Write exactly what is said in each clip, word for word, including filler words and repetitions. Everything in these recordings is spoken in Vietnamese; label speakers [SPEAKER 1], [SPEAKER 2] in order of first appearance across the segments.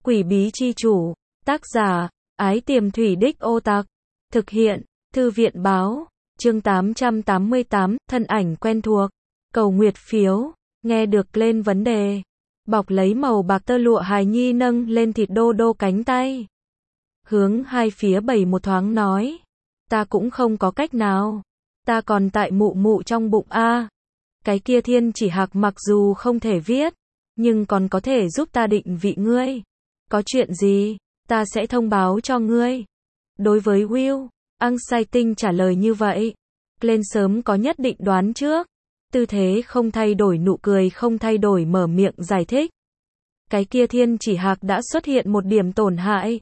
[SPEAKER 1] Quỷ bí chi chủ. Tác giả, Ái Tiềm Thủy Đích Ô Tặc. Thực hiện, Thư viện báo. Chương tám trăm tám mươi tám, thân ảnh quen thuộc. Cầu nguyệt phiếu. Nghe được lên vấn đề. Bọc lấy màu bạc tơ lụa hài nhi nâng lên thịt đô đô cánh tay. Hướng hai phía bầy một thoáng nói. Ta cũng không có cách nào. Ta còn tại mụ mụ trong bụng a. Cái kia thiên chỉ hạc mặc dù không thể viết, nhưng còn có thể giúp ta định vị ngươi. Có chuyện gì, ta sẽ thông báo cho ngươi. Đối với Will, Ang Sai Tinh trả lời như vậy. Lên sớm có nhất định đoán trước. Tư thế không thay đổi, nụ cười không thay đổi, mở miệng giải thích. Cái kia thiên chỉ hạc đã xuất hiện một điểm tổn hại.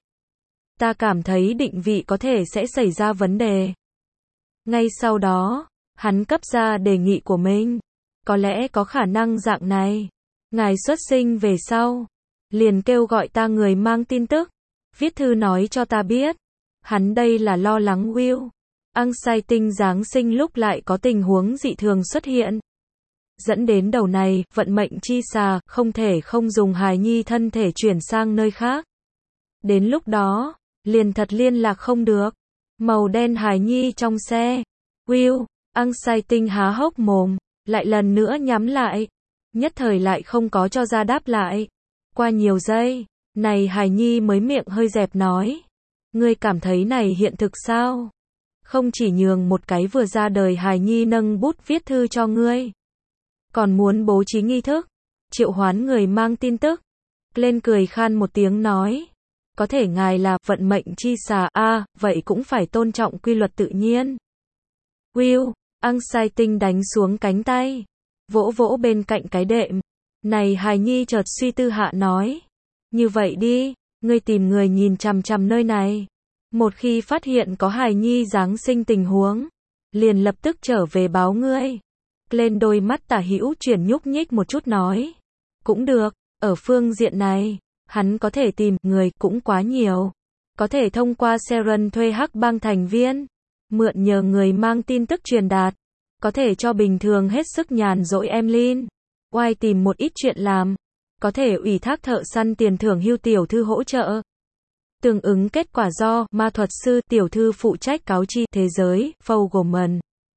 [SPEAKER 1] Ta cảm thấy định vị có thể sẽ xảy ra vấn đề. Ngay sau đó, hắn cấp ra đề nghị của mình. Có lẽ có khả năng dạng này. Ngài xuất sinh về sau, liền kêu gọi ta người mang tin tức. Viết thư nói cho ta biết. Hắn đây là lo lắng Will. Ang Sai Tinh Giáng sinh lúc lại có tình huống dị thường xuất hiện. Dẫn đến đầu này, vận mệnh chi xà, không thể không dùng hài nhi thân thể chuyển sang nơi khác. Đến lúc đó, liền thật liên lạc không được. Màu đen hài nhi trong xe. Will, Ang Sai Tinh há hốc mồm, lại lần nữa nhắm lại. Nhất thời lại không có cho ra đáp lại. Qua nhiều giây, này hài nhi mới miệng hơi dẹp nói. Ngươi cảm thấy này hiện thực sao? Không chỉ nhường một cái vừa ra đời hài nhi nâng bút viết thư cho ngươi. Còn muốn bố trí nghi thức, triệu hoán người mang tin tức. Lên cười khan một tiếng nói. Có thể ngài là vận mệnh chi xà a, à, vậy cũng phải tôn trọng quy luật tự nhiên. Will, Ang Sai Tinh đánh xuống cánh tay. Vỗ vỗ bên cạnh cái đệm. Này hài nhi chợt suy tư hạ nói. Như vậy đi, ngươi tìm người nhìn chằm chằm nơi này. Một khi phát hiện có hài nhi giáng sinh tình huống, liền lập tức trở về báo ngươi. Lên đôi mắt tả hữu chuyển nhúc nhích một chút nói. Cũng được, ở phương diện này, hắn có thể tìm người cũng quá nhiều. Có thể thông qua Seren thuê hắc bang thành viên, mượn nhờ người mang tin tức truyền đạt. Có thể cho bình thường hết sức nhàn rỗi Emlyn. Oai tìm một ít chuyện làm. Có thể ủy thác thợ săn tiền thưởng hưu tiểu thư hỗ trợ. Tương ứng kết quả do ma thuật sư tiểu thư phụ trách cáo chi thế giới, Fogelman.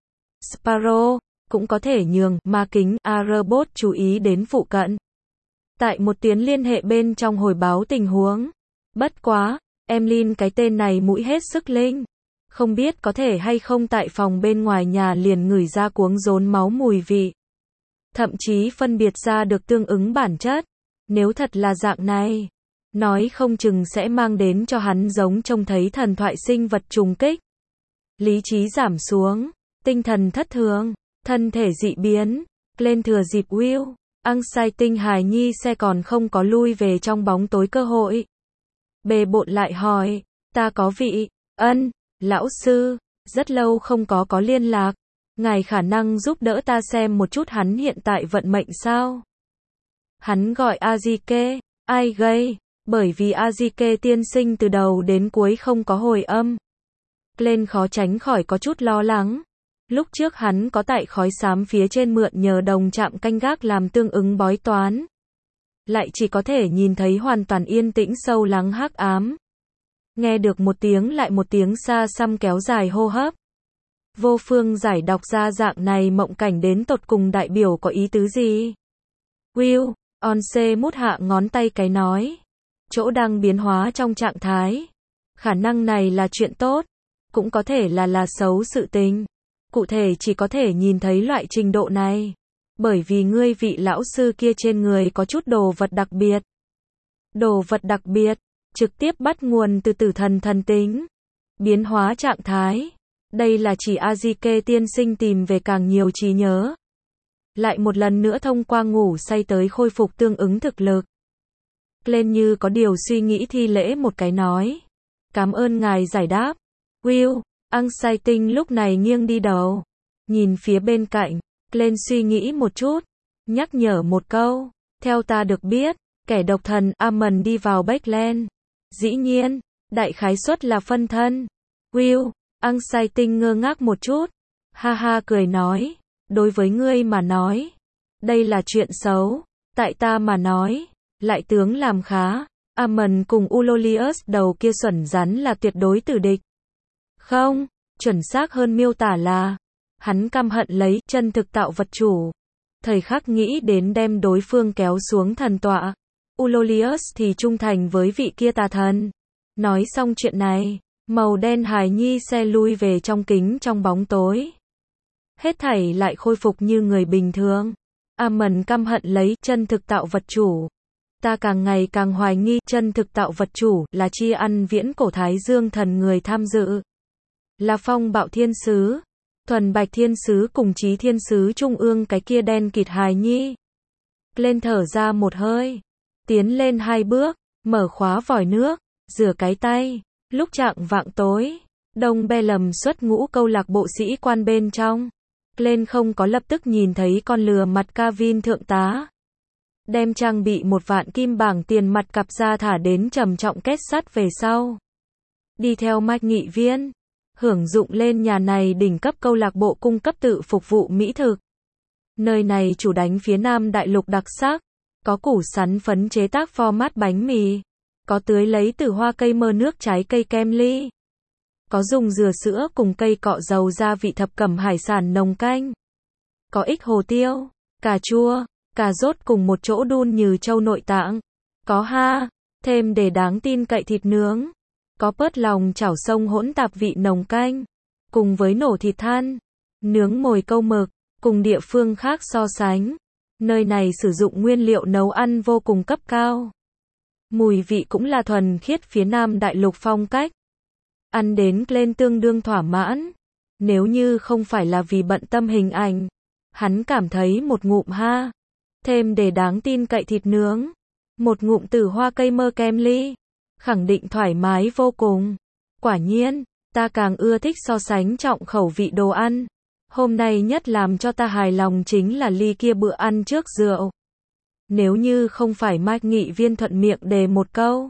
[SPEAKER 1] Sparrow, cũng có thể nhường ma kính Arbot chú ý đến phụ cận. Tại một tuyến liên hệ bên trong hồi báo tình huống. Bất quá, Emlyn cái tên này mũi hết sức linh. Không biết có thể hay không tại phòng bên ngoài nhà liền ngửi ra cuống rốn máu mùi vị. Thậm chí phân biệt ra được tương ứng bản chất. Nếu thật là dạng này, nói không chừng sẽ mang đến cho hắn giống trông thấy thần thoại sinh vật trùng kích. Lý trí giảm xuống, tinh thần thất thường, thân thể dị biến, lên thừa dịp Will, Ang Sai Tinh hài nhi xe còn không có lui về trong bóng tối cơ hội. Bề bộn lại hỏi, ta có vị, ân, lão sư, rất lâu không có có liên lạc. Ngài khả năng giúp đỡ ta xem một chút hắn hiện tại vận mệnh sao? Hắn gọi Azike, ai gây? Bởi vì Azike tiên sinh từ đầu đến cuối không có hồi âm. Lên khó tránh khỏi có chút lo lắng. Lúc trước hắn có tại khói xám phía trên mượn nhờ đồng trạm canh gác làm tương ứng bói toán. Lại chỉ có thể nhìn thấy hoàn toàn yên tĩnh sâu lắng hắc ám. Nghe được một tiếng lại một tiếng xa xăm kéo dài hô hấp. Vô phương giải đọc ra dạng này mộng cảnh đến tột cùng đại biểu có ý tứ gì. Will, Onse mút hạ ngón tay cái nói. Chỗ đang biến hóa trong trạng thái. Khả năng này là chuyện tốt. Cũng có thể là là xấu sự tình. Cụ thể chỉ có thể nhìn thấy loại trình độ này. Bởi vì ngươi vị lão sư kia trên người có chút đồ vật đặc biệt. Đồ vật đặc biệt, trực tiếp bắt nguồn từ tử thần thần tính. Biến hóa trạng thái. Đây là chỉ Azike tiên sinh tìm về càng nhiều trí nhớ. Lại một lần nữa thông qua ngủ say tới khôi phục tương ứng thực lực. Lên như có điều suy nghĩ thi lễ một cái nói. Cảm ơn ngài giải đáp. Will, Ang Sai Tinh lúc này nghiêng đi đầu. Nhìn phía bên cạnh. Lên suy nghĩ một chút. Nhắc nhở một câu. Theo ta được biết, kẻ độc thần Amon đi vào Backland. Dĩ nhiên, đại khái suất là phân thân. Will, Ang Sai Tinh ngơ ngác một chút. Ha ha cười nói. Đối với ngươi mà nói. Đây là chuyện xấu. Tại ta mà nói. Lại tướng làm khá. Amon cùng Ulolius đầu kia xuẩn rắn là tuyệt đối tử địch. Không, chuẩn xác hơn miêu tả là, hắn căm hận lấy chân thực tạo vật chủ. Thời khắc nghĩ đến đem đối phương kéo xuống thần tọa. Ulolius thì trung thành với vị kia tà thần. Nói xong chuyện này, màu đen hài nhi xe lui về trong kính trong bóng tối. Hết thảy lại khôi phục như người bình thường. Amon căm hận lấy chân thực tạo vật chủ. Ta càng ngày càng hoài nghi chân thực tạo vật chủ là chi ăn viễn cổ Thái Dương thần người tham dự. Là phong bạo thiên sứ, thuần bạch thiên sứ cùng chí thiên sứ trung ương cái kia đen kịt hài nhi. Lên thở ra một hơi, tiến lên hai bước, mở khóa vòi nước, rửa cái tay. Lúc chạng vạng tối, Đông Be lầm xuất ngũ câu lạc bộ sĩ quan bên trong. Lên không có lập tức nhìn thấy con lừa mặt Kavin thượng tá. Đem trang bị một vạn kim bảng tiền mặt cặp ra thả đến trầm trọng kết sắt về sau. Đi theo Mạch Nghị Viên, hưởng dụng lên nhà này đỉnh cấp câu lạc bộ cung cấp tự phục vụ mỹ thực. Nơi này chủ đánh phía Nam Đại Lục đặc sắc, có củ sắn phấn chế tác format bánh mì, có tưới lấy từ hoa cây mơ nước trái cây kem ly, có dùng dừa sữa cùng cây cọ dầu gia vị thập cẩm hải sản nồng canh, có ích hồ tiêu, cà chua, cà rốt cùng một chỗ đun như trâu nội tạng, có ha, thêm để đáng tin cậy thịt nướng, có pớt lòng chảo sông hỗn tạp vị nồng canh, cùng với nổ thịt than, nướng mồi câu mực, cùng địa phương khác so sánh. Nơi này sử dụng nguyên liệu nấu ăn vô cùng cấp cao. Mùi vị cũng là thuần khiết phía Nam Đại Lục phong cách. Ăn đến lên tương đương thỏa mãn. Nếu như không phải là vì bận tâm hình ảnh, hắn cảm thấy một ngụm ha. Thêm để đáng tin cậy thịt nướng. Một ngụm từ hoa cây mơ kem ly. Khẳng định thoải mái vô cùng. Quả nhiên, ta càng ưa thích so sánh trọng khẩu vị đồ ăn. Hôm nay nhất làm cho ta hài lòng chính là ly kia bữa ăn trước rượu. Nếu như không phải Mạch Nghị Viên thuận miệng đề một câu,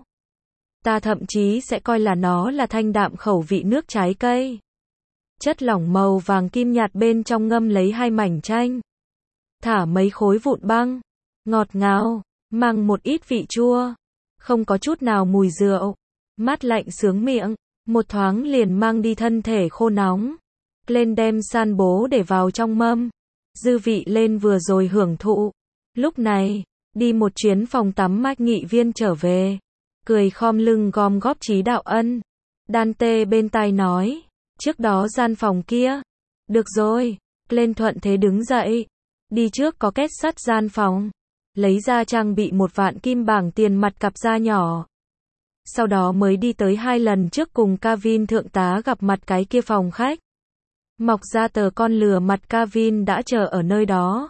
[SPEAKER 1] ta thậm chí sẽ coi là nó là thanh đạm khẩu vị nước trái cây. Chất lỏng màu vàng kim nhạt bên trong ngâm lấy hai mảnh chanh. Thả mấy khối vụn băng. Ngọt ngào, mang một ít vị chua. Không có chút nào mùi rượu. Mát lạnh sướng miệng. Một thoáng liền mang đi thân thể khô nóng. Lên đem san bố để vào trong mâm. Dư vị lên vừa rồi hưởng thụ. Lúc này, đi một chuyến phòng tắm Mạch Nghị Viên trở về. Cười khom lưng gom góp Trí Đạo Ân. Dante bên tai nói. Trước đó gian phòng kia. Được rồi. Lên thuận thế đứng dậy. Đi trước có kết sắt gian phòng. Lấy ra trang bị một vạn kim bảng tiền mặt cặp da nhỏ. Sau đó mới đi tới hai lần trước cùng Kavin thượng tá gặp mặt cái kia phòng khách. Mọc ra tờ con lừa mặt Kavin đã chờ ở nơi đó.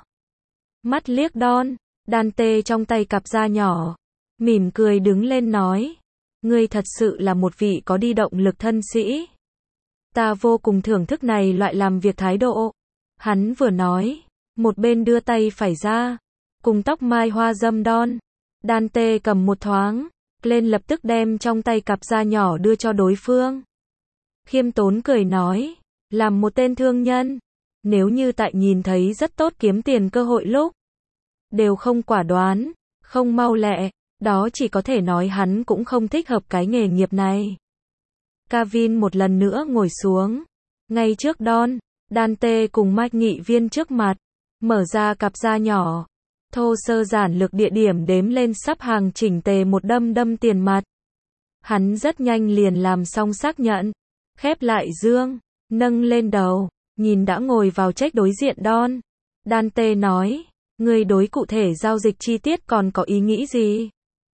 [SPEAKER 1] Mắt liếc Don, Dante trong tay cặp da nhỏ. Mỉm cười đứng lên nói. Ngươi thật sự là một vị có đi động lực thân sĩ. Ta vô cùng thưởng thức này loại làm việc thái độ. Hắn vừa nói, một bên đưa tay phải ra. Cùng tóc mai hoa dâm Don. Dante cầm một thoáng. Lên lập tức đem trong tay cặp da nhỏ đưa cho đối phương. Khiêm tốn cười nói. Làm một tên thương nhân, nếu như tại nhìn thấy rất tốt kiếm tiền cơ hội lúc, đều không quả đoán, không mau lẹ, đó chỉ có thể nói hắn cũng không thích hợp cái nghề nghiệp này. Kavin một lần nữa ngồi xuống, ngay trước Don, Dante cùng Mạch Nghị Viên trước mặt, mở ra cặp da nhỏ, thô sơ giản lược địa điểm đếm lên sắp hàng chỉnh tề một đâm đâm tiền mặt. Hắn rất nhanh liền làm xong xác nhận, khép lại dương. Nâng lên đầu, nhìn đã ngồi vào trách đối diện Don. Dante nói, người đối cụ thể giao dịch chi tiết còn có ý nghĩ gì?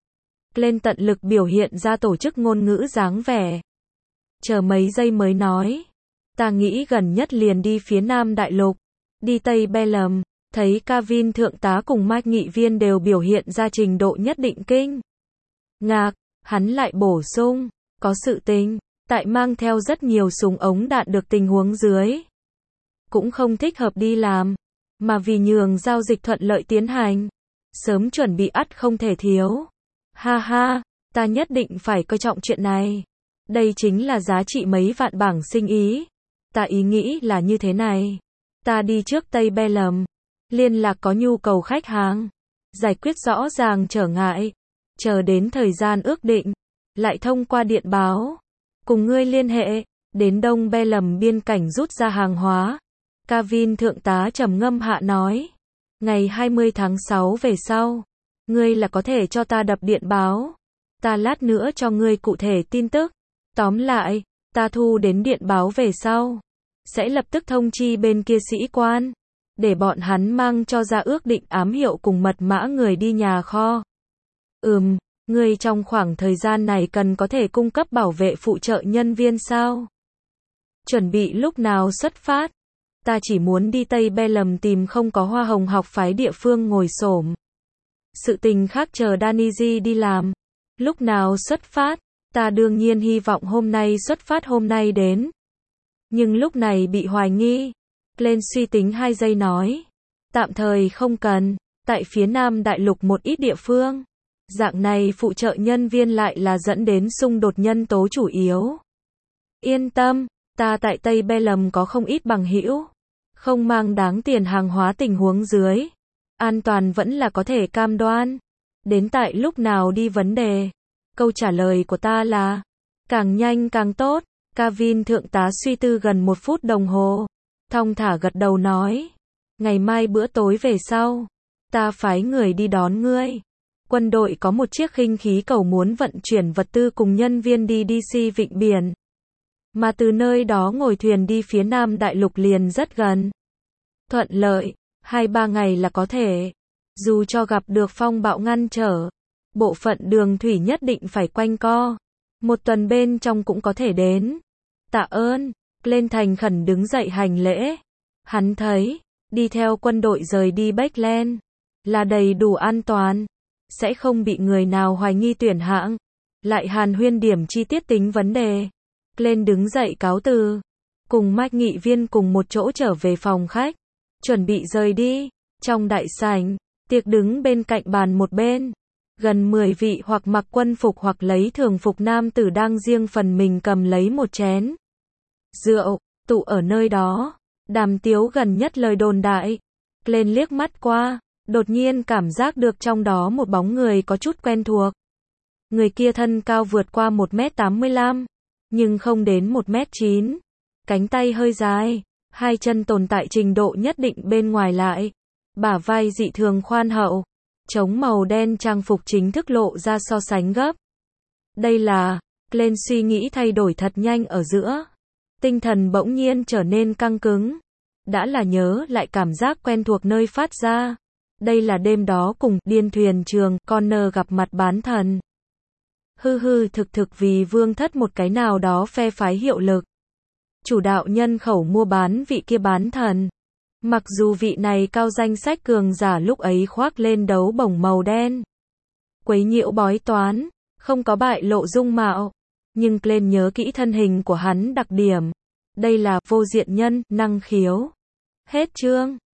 [SPEAKER 1] Lên tận lực biểu hiện ra tổ chức ngôn ngữ dáng vẻ. Chờ mấy giây mới nói, ta nghĩ gần nhất liền đi phía Nam Đại Lục, đi Tây Be lầm, thấy Kavin thượng tá cùng Mạch Nghị Viên đều biểu hiện ra trình độ nhất định kinh ngạc, hắn lại bổ sung, có sự tình. Tại mang theo rất nhiều súng ống đạn được tình huống dưới. Cũng không thích hợp đi làm. Mà vì nhường giao dịch thuận lợi tiến hành. Sớm chuẩn bị ắt không thể thiếu. Ha ha, ta nhất định phải coi trọng chuyện này. Đây chính là giá trị mấy vạn bảng sinh ý. Ta ý nghĩ là như thế này. Ta đi trước Tây Be lầm. Liên lạc có nhu cầu khách hàng. Giải quyết rõ ràng trở ngại. chờ đến thời gian ước định, lại thông qua điện báo, cùng ngươi liên hệ, đến Đông Belem biên cảnh rút ra hàng hóa. Kavin thượng tá trầm ngâm hạ nói, ngày hai mươi tháng sáu về sau, ngươi là có thể cho ta đập điện báo, ta lát nữa cho ngươi cụ thể tin tức. Tóm lại, ta thu đến điện báo về sau, sẽ lập tức thông chi bên kia sĩ quan, để bọn hắn mang cho ra ước định ám hiệu cùng mật mã người đi nhà kho. Ừm, ngươi trong khoảng thời gian này cần có thể cung cấp bảo vệ phụ trợ nhân viên sao? Chuẩn bị lúc nào xuất phát? Ta chỉ muốn đi Tây Belem tìm không có hoa hồng học phái địa phương ngồi xổm. Sự tình khác chờ Daniji đi làm. Lúc nào xuất phát? Ta đương nhiên hy vọng hôm nay xuất phát hôm nay đến. Nhưng lúc này bị hoài nghi. Lên suy tính hai giây nói. Tạm thời không cần. Tại phía Nam Đại Lục một ít địa phương. Dạng này phụ trợ nhân viên lại là dẫn đến xung đột nhân tố chủ yếu. Yên tâm, ta tại Tây Belem có không ít bằng hữu. Không mang đáng tiền hàng hóa tình huống dưới. An toàn vẫn là có thể cam đoan. Đến tại lúc nào đi vấn đề. Câu trả lời của ta là, càng nhanh càng tốt. Kavin thượng tá suy tư gần một phút đồng hồ. Thong thả gật đầu nói. Ngày mai bữa tối về sau, ta phái người đi đón ngươi. Quân đội có một chiếc khinh khí cầu muốn vận chuyển vật tư cùng nhân viên đi đê xê Vịnh Biển. Mà từ nơi đó ngồi thuyền đi phía Nam Đại Lục liền rất gần. Thuận lợi, hai ba ngày là có thể. Dù cho gặp được phong bạo ngăn trở, bộ phận đường thủy nhất định phải quanh co. Một tuần bên trong cũng có thể đến. Tạ ơn, lên thành khẩn đứng dậy hành lễ. Hắn thấy, đi theo quân đội rời đi Bethlehem là đầy đủ an toàn. Sẽ không bị người nào hoài nghi tuyển hạng. Lại hàn huyên điểm chi tiết tính vấn đề. Lên đứng dậy cáo từ. Cùng Mike nghị viên cùng một chỗ trở về phòng khách. Chuẩn bị rời đi. Trong đại sảnh, tiệc đứng bên cạnh bàn một bên. Gần mười vị hoặc mặc quân phục hoặc lấy thường phục nam tử đang riêng phần mình cầm lấy một chén rượu, tụ ở nơi đó. Đàm tiếu gần nhất lời đồn đại. Lên liếc mắt qua. Đột nhiên cảm giác được trong đó một bóng người có chút quen thuộc. Người kia thân cao vượt qua một mét tám mươi lăm, nhưng không đến một mét chín. Cánh tay hơi dài, hai chân tồn tại trình độ nhất định bên ngoài lại. Bả vai dị thường khoan hậu, chống màu đen trang phục chính thức lộ ra so sánh gấp. Đây là, lên suy nghĩ thay đổi thật nhanh ở giữa. Tinh thần bỗng nhiên trở nên căng cứng. Đã là nhớ lại cảm giác quen thuộc nơi phát ra. Đây là đêm đó cùng điên thuyền trường Connor gặp mặt bán thần. Hư hư thực thực vì vương thất một cái nào đó phe phái hiệu lực. Chủ đạo nhân khẩu mua bán vị kia bán thần. Mặc dù vị này cao danh sách cường giả lúc ấy khoác lên đấu bổng màu đen. Quấy nhiễu bói toán, không có bại lộ dung mạo. Nhưng Glenn nhớ kỹ thân hình của hắn đặc điểm. Đây là vô diện nhân, năng khiếu. Hết chương.